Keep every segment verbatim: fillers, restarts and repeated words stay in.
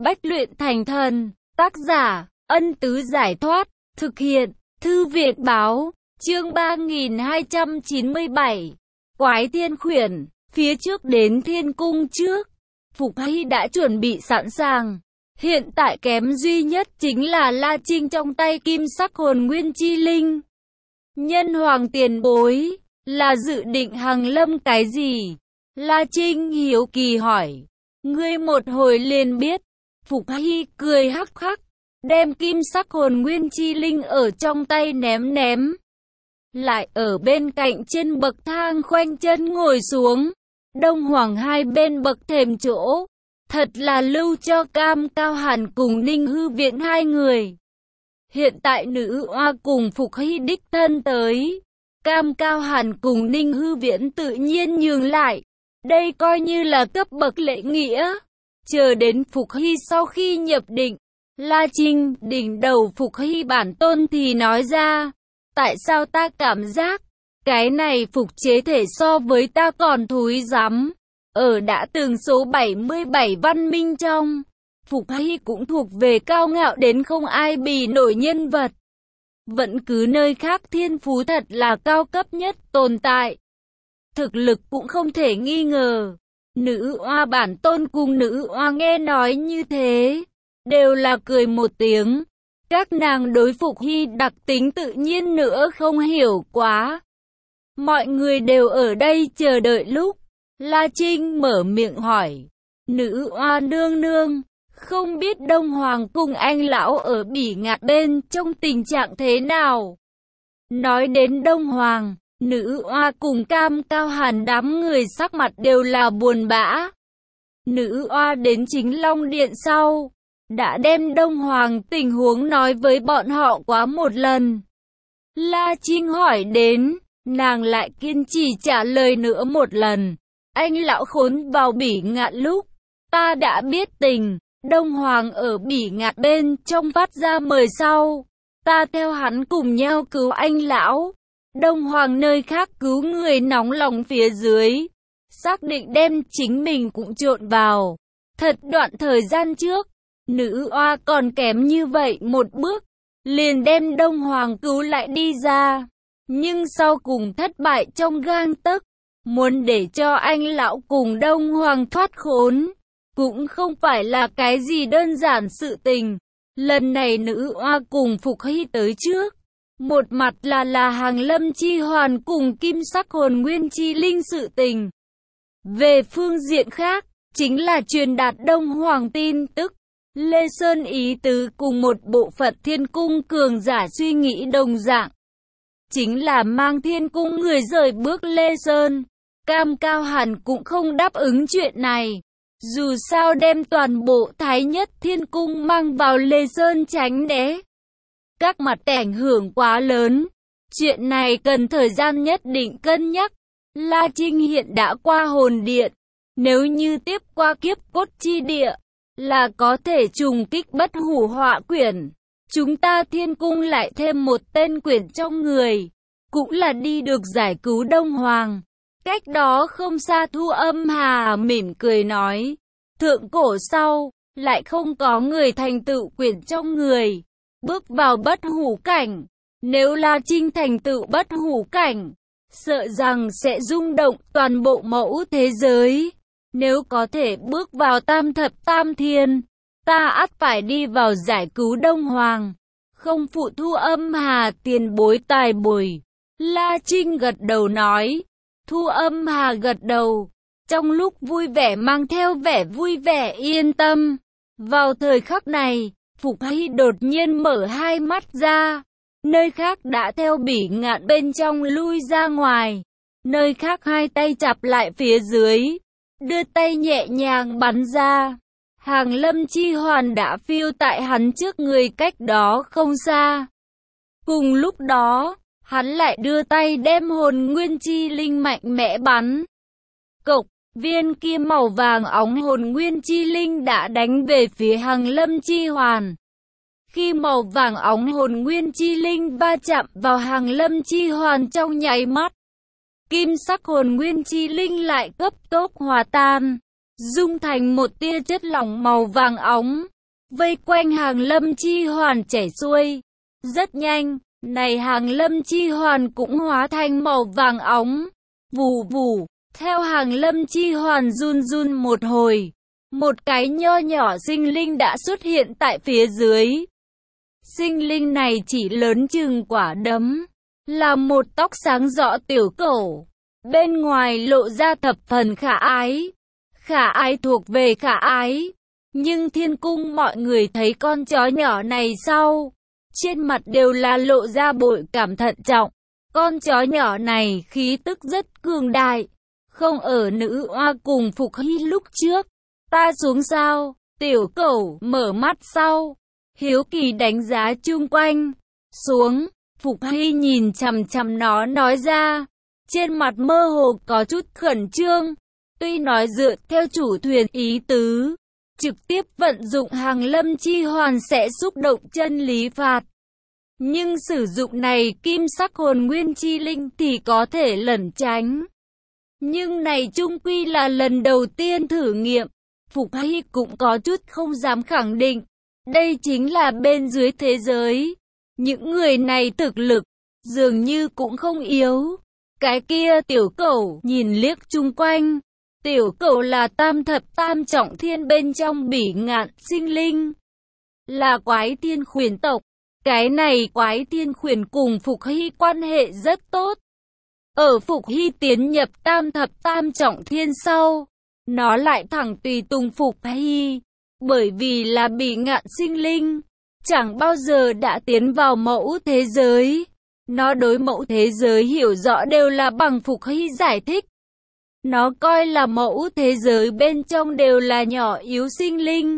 Bách luyện thành thần, tác giả, Ân Tứ Giải Thoát, thực hiện, Thư Việt Báo, chương ba nghìn hai trăm chín mươi bảy, Quái Thiên Khuyển, phía trước đến thiên cung trước, Phục Hy đã chuẩn bị sẵn sàng. Hiện tại kém duy nhất chính là La Trinh trong tay kim sắc hồn nguyên chi linh. Nhân hoàng tiền bối, là dự định hằng lâm cái gì? La Trinh hiếu kỳ hỏi. Ngươi một hồi liền biết. Phục Hy cười hắc hắc, đem kim sắc hồn nguyên chi linh ở trong tay ném ném. Lại ở bên cạnh trên bậc thang khoanh chân ngồi xuống. Đông Hoàng hai bên bậc thềm chỗ. Thật là lưu cho Cam Cao Hàn cùng Ninh Hư Viễn hai người. Hiện tại nữ oa cùng Phục Hy đích thân tới. Cam Cao Hàn cùng Ninh Hư Viễn tự nhiên nhường lại. Đây coi như là cấp bậc lễ nghĩa. Chờ đến Phục Hy sau khi nhập định, La Trinh đỉnh đầu Phục Hy bản tôn thì nói ra. Tại sao ta cảm giác, cái này phục chế thể so với ta còn thúi rắm. Ở đã từng số bảy mươi bảy văn minh trong, Phục Hy cũng thuộc về cao ngạo đến không ai bì nổi nhân vật. Vẫn cứ nơi khác thiên phú thật là cao cấp nhất tồn tại. Thực lực cũng không thể nghi ngờ. Nữ oa bản tôn cùng nữ oa nghe nói như thế, đều là cười một tiếng. Các nàng đối Phục Hy đặc tính tự nhiên nữa không hiểu quá. Mọi người đều ở đây chờ đợi lúc La Trinh mở miệng hỏi. Nữ oa nương nương, không biết Đông Hoàng cùng anh lão ở Bỉ Ngạn bên trong tình trạng thế nào? Nói đến Đông Hoàng, nữ oa cùng Cam Cao Hàn đám người sắc mặt đều là buồn bã. Nữ oa đến Chính Long Điện sau, đã đem Đông Hoàng tình huống nói với bọn họ quá một lần. La Trinh hỏi đến, nàng lại kiên trì trả lời nữa một lần. Anh lão khốn vào Bỉ Ngạn lúc, ta đã biết tình. Đông Hoàng ở Bỉ Ngạn bên trong phát ra mời sau, ta theo hắn cùng nhau cứu anh lão. Đông Hoàng nơi khác cứu người nóng lòng phía dưới, xác định đem chính mình cũng trộn vào. Thật đoạn thời gian trước, nữ oa còn kém như vậy một bước, liền đem Đông Hoàng cứu lại đi ra. Nhưng sau cùng thất bại trong gang tấc, muốn để cho anh lão cùng Đông Hoàng thoát khốn, cũng không phải là cái gì đơn giản sự tình. Lần này nữ oa cùng Phục Hy tới trước, một mặt là là hàng lâm chi hoàn cùng kim sắc hồn nguyên chi linh sự tình. Về phương diện khác, chính là truyền đạt Đông Hoàng tin tức. Lê Sơn ý tứ cùng một bộ phận thiên cung cường giả suy nghĩ đồng dạng. Chính là mang thiên cung người rời bước Lê Sơn. Cam Cao Hàn cũng không đáp ứng chuyện này. Dù sao đem toàn bộ Thái Nhất Thiên Cung mang vào Lê Sơn tránh né. Các mặt ảnh hưởng quá lớn. Chuyện này cần thời gian nhất định cân nhắc. La Trinh hiện đã qua hồn điện. Nếu như tiếp qua kiếp cốt chi địa, là có thể trùng kích bất hủ họa quyển. Chúng ta Thiên Cung lại thêm một tên quyển trong người, cũng là đi được giải cứu Đông Hoàng. Cách đó không xa Thu Âm Hà mỉm cười nói. Thượng cổ sau, lại không có người thành tựu quyển trong người, bước vào bất hủ cảnh. Nếu La Trinh thành tựu bất hủ cảnh, sợ rằng sẽ rung động toàn bộ mẫu thế giới. Nếu có thể bước vào tam thập tam thiên, ta ắt phải đi vào giải cứu Đông Hoàng. Không phụ Thu Âm Hà tiền bối tài bồi. La Trinh gật đầu nói. Thu Âm Hà gật đầu, trong lúc vui vẻ mang theo vẻ vui vẻ yên tâm. Vào thời khắc này, Phục Hy đột nhiên mở hai mắt ra. Nơi khác đã theo Bỉ Ngạn bên trong lui ra ngoài. Nơi khác hai tay chặp lại phía dưới, đưa tay nhẹ nhàng bắn ra. Hàng lâm chi hoàn đã phiêu tại hắn trước người cách đó không xa. Cùng lúc đó, hắn lại đưa tay đem hồn nguyên chi linh mạnh mẽ bắn. Cộc, viên kia màu vàng óng hồn nguyên chi linh đã đánh về phía hàng lâm chi hoàn. Khi màu vàng óng hồn nguyên chi linh va chạm vào hàng lâm chi hoàn trong nháy mắt, kim sắc hồn nguyên chi linh lại cấp tốc hòa tan, dung thành một tia chất lỏng màu vàng óng. vây quanh Hàng Lâm chi hoàn chảy xuôi. Rất nhanh, này Hàng Lâm chi hoàn cũng hóa thành màu vàng óng. Vù vù, theo Hàng Lâm chi hoàn run run một hồi, một cái nho nhỏ sinh linh đã xuất hiện tại phía dưới. Sinh linh này chỉ lớn chừng quả đấm, là một tóc sáng rõ tiểu cẩu, bên ngoài lộ ra thập phần khả ái. Khả ái thuộc về khả ái, nhưng thiên cung mọi người thấy con chó nhỏ này sau, trên mặt đều là lộ ra bội cảm thận trọng. Con chó nhỏ này khí tức rất cường đại, không ở nữ oa cùng Phục Hy lúc trước. Ta xuống sao? Tiểu cẩu mở mắt sau, hiếu kỳ đánh giá chung quanh. Xuống, Phục Hy nhìn chằm chằm nó nói ra, trên mặt mơ hồ có chút khẩn trương. Tuy nói dựa theo chủ thuyền ý tứ, trực tiếp vận dụng Hàng Lâm chi hoàn sẽ xúc động chân lý phạt, nhưng sử dụng này kim sắc hồn nguyên chi linh thì có thể lẩn tránh. Nhưng này chung quy là lần đầu tiên thử nghiệm, Phục Hy cũng có chút không dám khẳng định. Đây chính là bên dưới thế giới, những người này thực lực dường như cũng không yếu. Cái kia tiểu cẩu nhìn liếc chung quanh, tiểu cẩu là tam thập tam trọng thiên bên trong bỉ ngạn sinh linh, là quái thiên khuyển tộc. Cái này quái thiên khuyển cùng Phục Hy quan hệ rất tốt. Ở Phục Hy tiến nhập tam thập tam trọng thiên sau, nó lại thẳng tùy tùng Phục Hy, bởi vì là bỉ ngạn sinh linh, chẳng bao giờ đã tiến vào mẫu thế giới. Nó đối mẫu thế giới hiểu rõ đều là bằng Phục Hy giải thích. Nó coi là mẫu thế giới bên trong đều là nhỏ yếu sinh linh.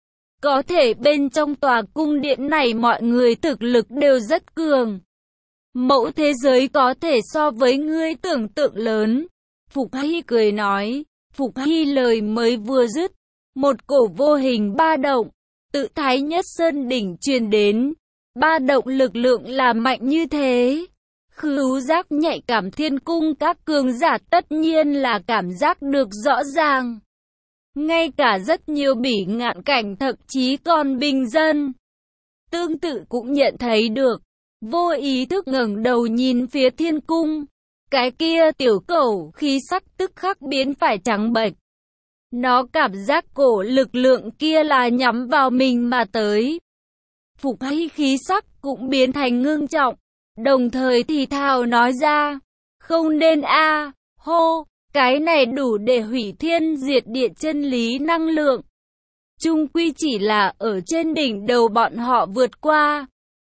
Có thể bên trong tòa cung điện này mọi người thực lực đều rất cường. Mẫu thế giới có thể so với ngươi tưởng tượng lớn. Phục Hy cười nói. Phục Hy lời mới vừa dứt, một cổ vô hình ba động tự Thái Nhất Sơn đỉnh truyền đến. Ba động lực lượng là mạnh như thế, khứu giác nhạy cảm thiên cung các cường giả tất nhiên là cảm giác được rõ ràng. Ngay cả rất nhiều bỉ ngạn cảnh thậm chí còn bình dân tương tự cũng nhận thấy được, vô ý thức ngẩng đầu nhìn phía thiên cung. Cái kia tiểu cẩu khí sắc tức khắc biến phải trắng bệch. Nó cảm giác cổ lực lượng kia là nhắm vào mình mà tới. Phục Hy khí sắc cũng biến thành ngưng trọng, đồng thời thì thào nói ra, không nên a, hô, cái này đủ để hủy thiên diệt địa chân lý năng lượng. Chung quy chỉ là ở trên đỉnh đầu bọn họ vượt qua,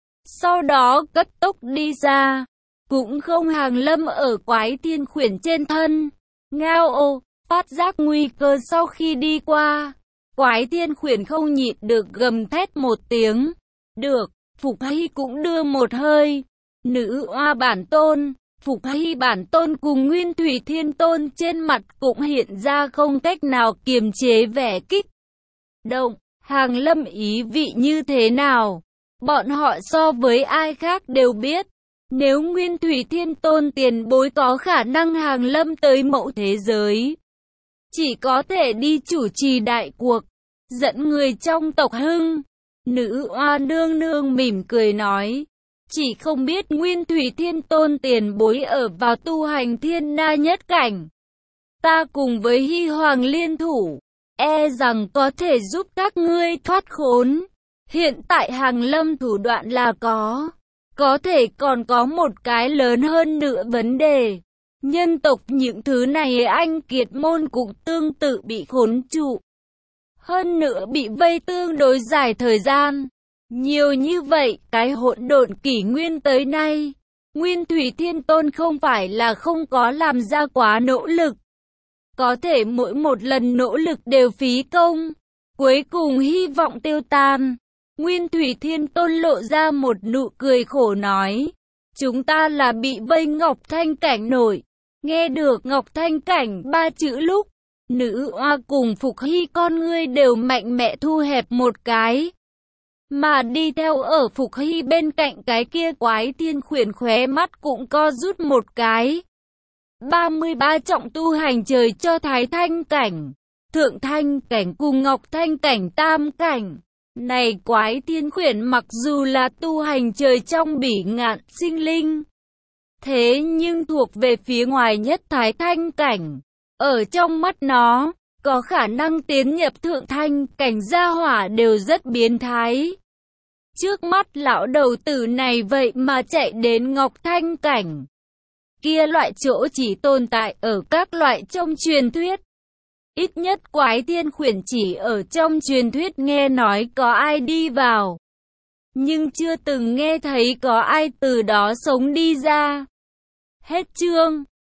sau đó cất tốc đi ra, cũng không Hàng Lâm ở quái thiên khuyển trên thân. Ngao ô, phát giác nguy cơ sau khi đi qua, quái thiên khuyển không nhịn được gầm thét một tiếng. Được, Phục Hy cũng đưa một hơi. Nữ oa bản tôn, Phục Hy bản tôn cùng Nguyên Thủy Thiên Tôn trên mặt cũng hiện ra không cách nào kiềm chế vẻ kích động. Hàng Lâm ý vị như thế nào, bọn họ so với ai khác đều biết. Nếu Nguyên Thủy Thiên Tôn tiền bối có khả năng Hàng Lâm tới mẫu thế giới, chỉ có thể đi chủ trì đại cuộc, dẫn người trong tộc hưng. Nữ oa nương nương mỉm cười nói, chỉ không biết Nguyên Thủy Thiên Tôn tiền bối ở vào tu hành thiên na nhất cảnh. Ta cùng với Hy Hoàng liên thủ, e rằng có thể giúp các ngươi thoát khốn. Hiện tại Hàng Lâm thủ đoạn là có, có thể còn có một cái lớn hơn nữa vấn đề. Nhân tộc những thứ này anh kiệt môn cũng tương tự bị khốn trụ. Hơn nữa bị vây tương đối dài thời gian. Nhiều như vậy, cái hỗn độn kỷ nguyên tới nay, Nguyên Thủy Thiên Tôn không phải là không có làm ra quá nỗ lực. Có thể mỗi một lần nỗ lực đều phí công, cuối cùng hy vọng tiêu tan. Nguyên Thủy Thiên Tôn lộ ra một nụ cười khổ nói, chúng ta là bị vây Ngọc Thanh Cảnh nổi. Nghe được Ngọc Thanh Cảnh ba chữ lúc, nữ oa cùng Phục Hy con ngươi đều mạnh mẽ thu hẹp một cái. Mà đi theo ở Phục Hy bên cạnh cái kia quái thiên khuyển khóe mắt cũng co rút một cái. ba mươi ba trọng tu hành trời cho Thái Thanh Cảnh, Thượng Thanh Cảnh cùng Ngọc Thanh Cảnh tam cảnh. Này quái thiên khuyển, mặc dù là tu hành trời trong bỉ ngạn sinh linh, thế nhưng thuộc về phía ngoài nhất thái thanh cảnh. Ở trong mắt nó, có khả năng tiến nhập thượng thanh cảnh gia hỏa đều rất biến thái. Trước mắt lão đầu tử này vậy mà chạy đến ngọc thanh cảnh. Kia loại chỗ chỉ tồn tại ở các loại trong truyền thuyết. Ít nhất quái thiên khuyển chỉ ở trong truyền thuyết nghe nói có ai đi vào, nhưng chưa từng nghe thấy có ai từ đó sống đi ra. Hết chương.